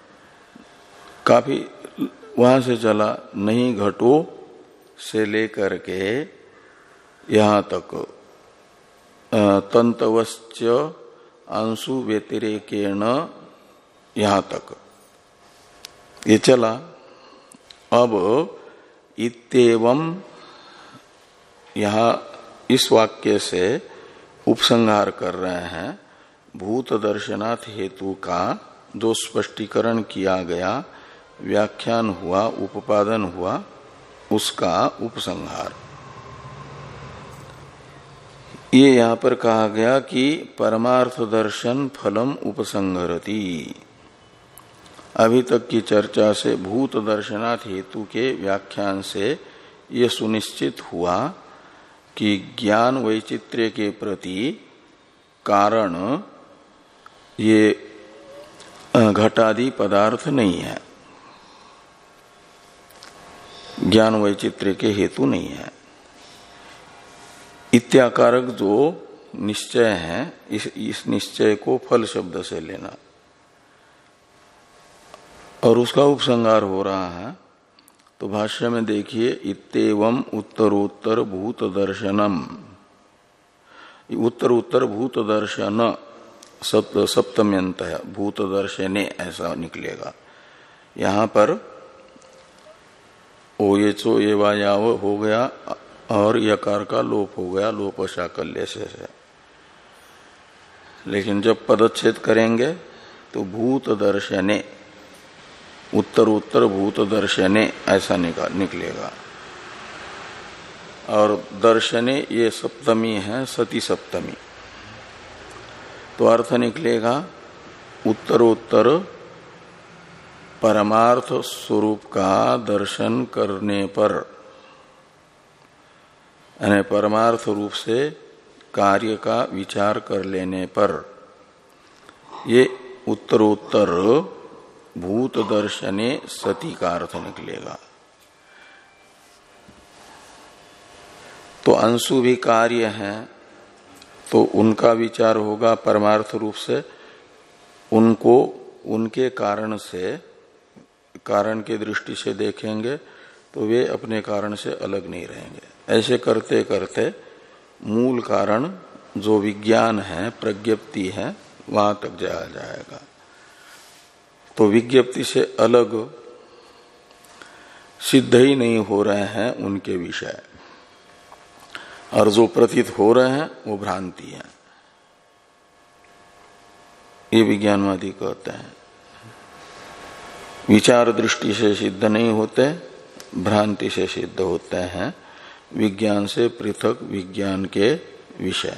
काफी वहां से चला, नहीं घटो से लेकर के यहां तक तंतवश्च अंशु व्यतिरेकेण यहां तक ये चला। अब इत्येवं यहां इस वाक्य से उपसंहार कर रहे हैं भूत दर्शनात् हेतु का जो स्पष्टीकरण किया गया, व्याख्यान हुआ, उपादन हुआ, उसका उपसंहार। ये यहां पर कहा गया कि परमार्थ दर्शन फलम उपसंगरति। अभी तक की चर्चा से भूत दर्शनात् हेतु के व्याख्यान से ये सुनिश्चित हुआ कि ज्ञान वैचित्र्य के प्रति कारण ये घटादि पदार्थ नहीं है, ज्ञान वैचित्र्य के हेतु नहीं है। इत्याकारक जो निश्चय है, इस, इस निश्चय को फल शब्द से लेना और उसका उपसंहार हो रहा है। तो भाष्य में देखिए, इत्येवं उत्तरोत्तर भूत दर्शनम, उत्तर उत्तर भूत दर्शन सप्तम्यंत है, भूत दर्शने ऐसा निकलेगा। यहां पर ओ ये चो ये वायाव हो गया और यकार का लोप हो गया, लोप शाकल्य से है। लेकिन जब पदच्छेद करेंगे तो भूत दर्शने, उत्तर उत्तर भूत दर्शने ऐसा निकलेगा। और दर्शने ये सप्तमी है, सती सप्तमी, तो अर्थ निकलेगा उत्तरोत्तर परमार्थ स्वरूप का दर्शन करने पर, यानी परमार्थ रूप से कार्य का विचार कर लेने पर ये उत्तरोत्तर भूत दर्शने सती का अर्थ निकलेगा। तो अंशु भी कार्य हैं, तो उनका विचार होगा परमार्थ रूप से, उनको उनके कारण से, कारण के दृष्टि से देखेंगे तो वे अपने कारण से अलग नहीं रहेंगे। ऐसे करते करते मूल कारण जो विज्ञान है, प्रज्ञप्ति है, वहां तक जाया जाएगा। तो विज्ञप्ति से अलग सिद्ध ही नहीं हो रहे हैं उनके विषय, और जो प्रतीत हो रहे हैं वो भ्रांति है, ये विज्ञानवादी कहते हैं। विचार दृष्टि से सिद्ध नहीं होते, भ्रांति से सिद्ध होते हैं, विज्ञान से पृथक विज्ञान के विषय।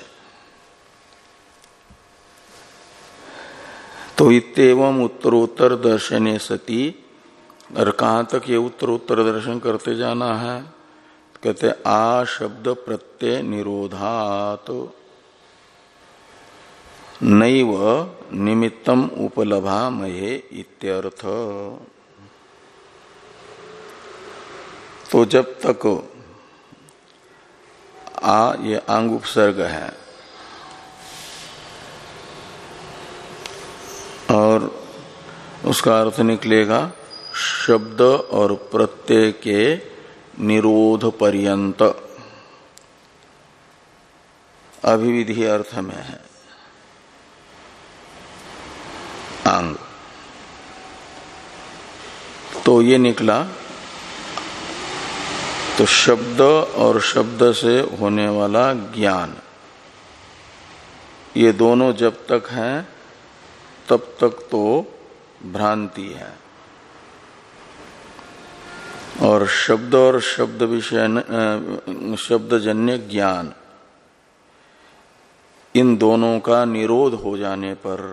तो इत्येवं उत्तरोत्तर दर्शने सती, और कहां तक ये उत्तरोत्तर दर्शन करते जाना है? कहते आ शब्द प्रत्यय निरोधात नैव निमित्तम उपलभामहे इत्यर्थ। तो जब तक आ ये आंग उपसर्ग है और उसका अर्थ निकलेगा शब्द और प्रत्यय के निरोध पर्यंत, अभिविधि अर्थ में है आंग। तो ये निकला, तो शब्द और शब्द से होने वाला ज्ञान, ये दोनों जब तक हैं तब तक तो भ्रांति है। और शब्द और शब्द विषय, शब्दजन्य ज्ञान, इन दोनों का निरोध हो जाने पर,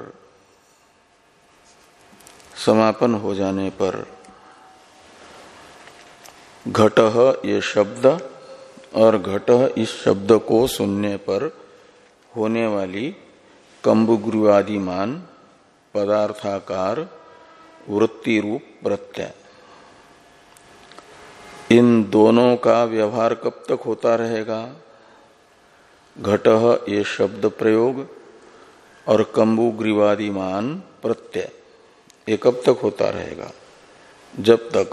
समापन हो जाने पर, घटः ये शब्द और घटः इस शब्द को सुनने पर होने वाली कंबुग्रुवादिमान पदार्थाकार वृत्ति रूप प्रत्यय, इन दोनों का व्यवहार कब तक होता रहेगा? घटः ये शब्द प्रयोग और कंबुग्रीवादिमान प्रत्यय, ये कब तक होता रहेगा? जब तक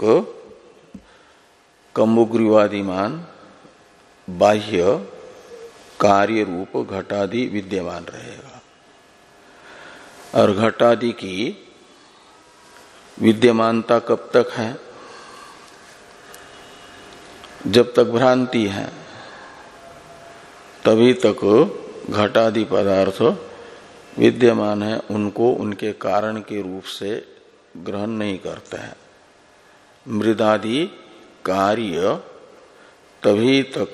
कंबुग्रीवादिमान बाह्य कार्य रूप घटादि विद्यमान रहेगा। और घटादि की विद्यमानता कब तक है? जब तक भ्रांति है, तभी तक घटादि पदार्थ विद्यमान है, उनको उनके कारण के रूप से ग्रहण नहीं करते हैं। मृदादि कार्य तभी तक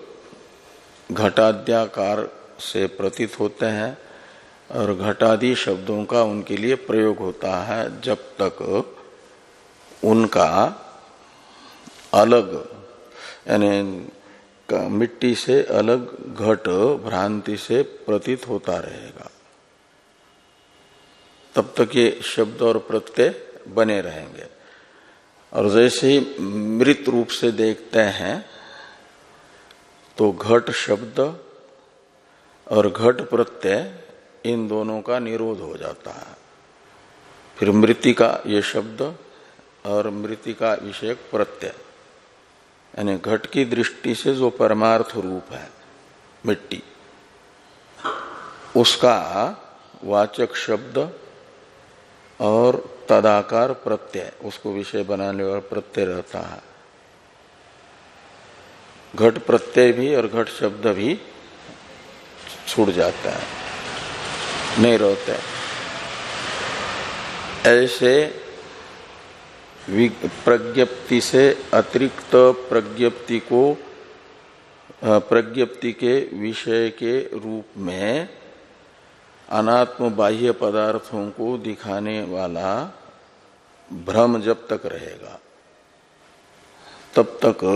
घटाद्याकार से प्रतीत होते हैं और घटादि शब्दों का उनके लिए प्रयोग होता है, जब तक उनका अलग यानी मिट्टी से अलग घट भ्रांति से प्रतीत होता रहेगा, तब तक ये शब्द और प्रत्यय बने रहेंगे। और जैसे ही मृत रूप से देखते हैं तो घट शब्द और घट प्रत्यय इन दोनों का निरोध हो जाता है। फिर मृतिका ये शब्द और मृतिका विषयक प्रत्यय, यानी घट की दृष्टि से जो परमार्थ रूप है मिट्टी, उसका वाचक शब्द और तदाकार प्रत्यय, उसको विषय बनाने वाला प्रत्यय रहता है। घट प्रत्यय भी और घट शब्द भी छूट जाता है, नहीं रहते। ऐसे प्रज्ञप्ति से अतिरिक्त प्रज्ञप्ति को प्रज्ञप्ति के विषय के रूप में अनात्म बाह्य पदार्थों को दिखाने वाला भ्रम जब तक रहेगा तब तक,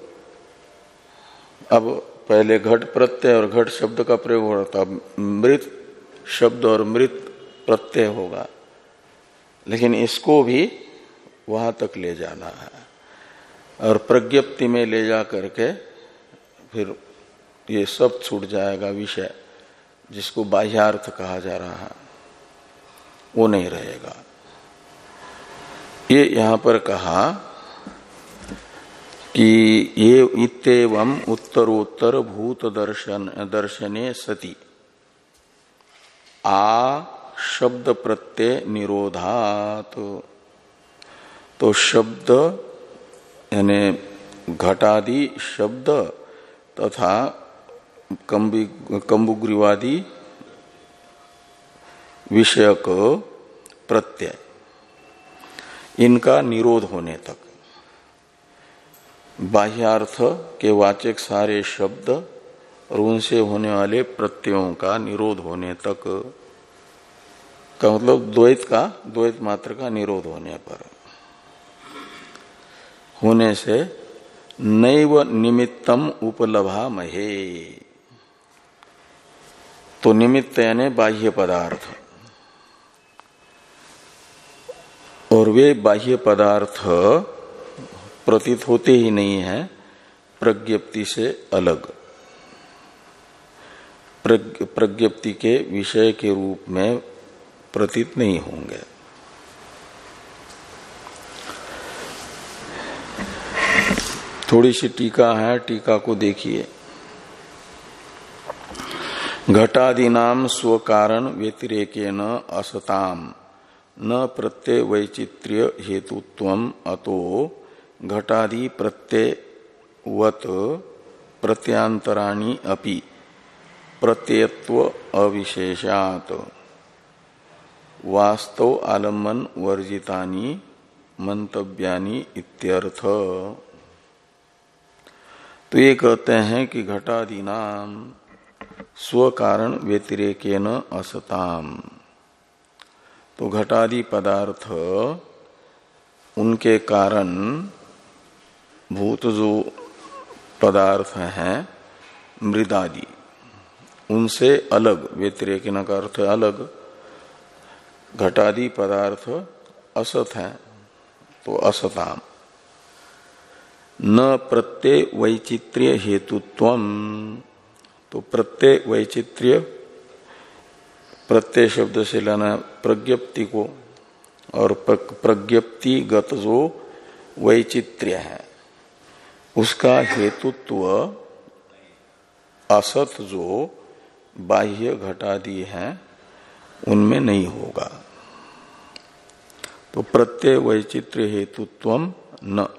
अब पहले घट प्रत्यय और घट शब्द का प्रयोग हो रहा था, मृत शब्द और मृत प्रत्यय होगा, लेकिन इसको भी वहां तक ले जाना है और प्रज्ञप्ति में ले जा करके फिर ये सब छूट जाएगा। विषय जिसको बाह्यार्थ कहा जा रहा है वो नहीं रहेगा। ये यहां पर कहा कि ये इत्येवं उत्तरोत्तर भूत दर्शन दर्शने सति आ शब्द प्रत्यय निरोधात। तो शब्द यानी घटादि शब्द तथा कंबुग्रीवादी विषयक प्रत्यय, इनका निरोध होने तक, बाह्यार्थ के वाचक सारे शब्द और उनसे होने वाले प्रत्ययों का निरोध होने तक का मतलब द्वैत का द्वैत मात्र का निरोध होने पर होने से नैव निमित्तम उपलभा महे। तो निमित्त यानी बाह्य पदार्थ, और वे बाह्य पदार्थ प्रतीत होते ही नहीं है प्रज्ञप्ति से अलग, प्रज्ञप्ति के विषय के रूप में प्रतीत नहीं होंगे। थोड़ी सी टीका है, टीका को देखिए। घटादीनाम स्वकारण व्यतिरेकेन असताम न प्रत्यय वैचित्र्य हेतुत्वम अतो घटादि प्रत्ययवत प्रत्यांतराणि अपि प्रत्ययत्व अविशेषात् वास्तव आलम्बन वर्जितानि मंतव्यानि इत्यर्थ। तो ये कहते हैं कि घटादीनाम स्वकारण व्यतिरेकेन असताम, तो घटादि पदार्थ उनके कारण भूत जो पदार्थ हैं मृदादि, उनसे अलग, व्यतिरेकेन का अर्थ अलग, घटादि पदार्थ असत है तो असताम। न प्रत्यय वैचित्र्य हेतुत्वम, तो प्रत्यय वैचित्र्य, प्रत्यय शब्द से लेना प्रज्ञप्ति को, और प्रज्ञप्तिगत जो वैचित्र्य है उसका हेतुत्व असत जो बाह्य घटादि है उनमें नहीं होगा। तो प्रत्यय वैचित्र्य हेतुत्वम न,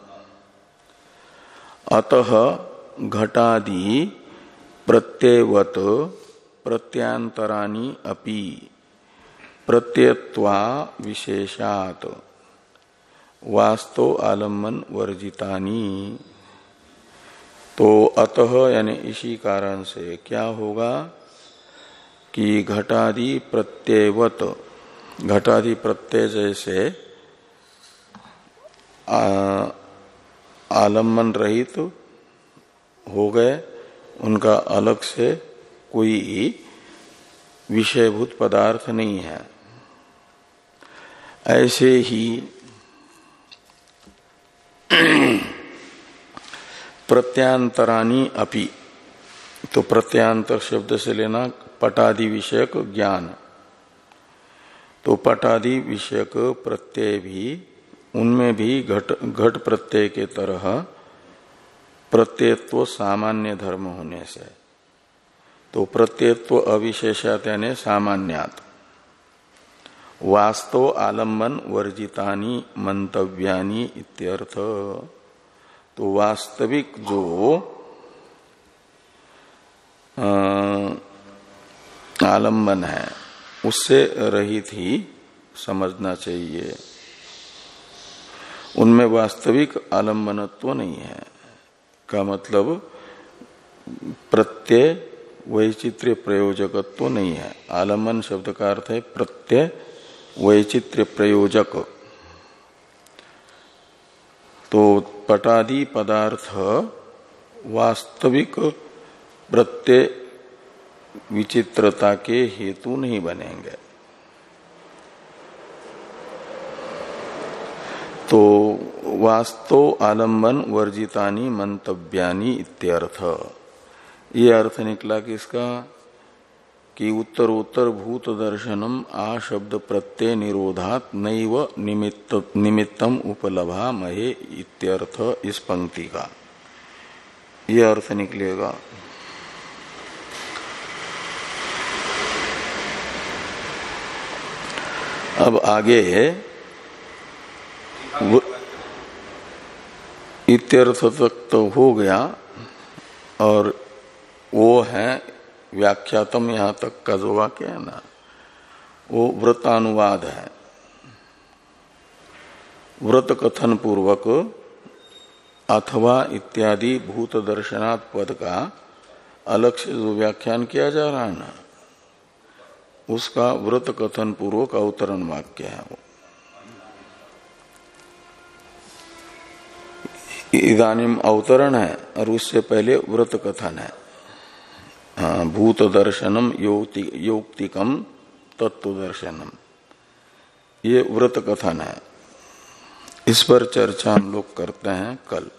अतः घटादि प्रत्ययवत प्रत्यांतराणि अपि प्रत्ययत्वा विशेषात् वास्तव आलम्बन वर्जितानि। तो अतः यानी इसी कारण से क्या होगा कि घटादि प्रत्ययवत, घटादि प्रत्यय जैसे आलम्बन रहित हो गए, उनका अलग से कोई विषयभूत पदार्थ नहीं है। ऐसे ही प्रत्यांतरानी अपि, तो प्रत्यांतर शब्द से लेना पटादि विषयक ज्ञान, तो पटादि विषयक प्रत्यय भी, उनमें भी घट घट प्रत्यय के तरह प्रत्ययत्व सामान्य धर्म होने से, तो प्रत्ययत्व अविशेषात यानी सामान्यात, वास्तव आलम्बन वर्जितानि मंतव्यानि इत्यर्थ। तो वास्तविक जो आलम्बन है उससे रहित ही समझना चाहिए, उनमें वास्तविक आलम्बनत्व नहीं है। का मतलब प्रत्यय वैचित्र्य प्रयोजकत्व नहीं है। आलम्बन शब्द का अर्थ है प्रत्यय वैचित्र्य प्रयोजक। तो पटादि पदार्थ वास्तविक प्रत्यय विचित्रता के हेतु नहीं बनेंगे। तो वास्तव आलम्बन वर्जितानि मंतव्यानि इत्यर्थ, ये अर्थ निकला कि इसका कि उत्तर उत्तर भूत दर्शनम आ शब्द प्रत्यय निरोधात नैव निमित्त निमित्तम उपलभा महे इत्यर्थ, इस पंक्ति का ये अर्थ निकलेगा। अब आगे इत्यर्थ तक तो हो गया, और वो है व्याख्यातम, यहां तक का जो वाक्य है ना, वो व्रतानुवाद है। व्रत कथन पूर्वक अथवा इत्यादि भूत दर्शनात् पद का अलग से जो व्याख्यान किया जा रहा है ना, उसका व्रत कथन पूर्वक अवतरण वाक्य है वो। इदानीम अवतरण है और उससे पहले व्रत कथन है। हाँ, भूत दर्शनम योक्ति योक्तिकम तत्व दर्शनम, ये व्रत कथन है। इस पर चर्चा हम लोग करते हैं कल।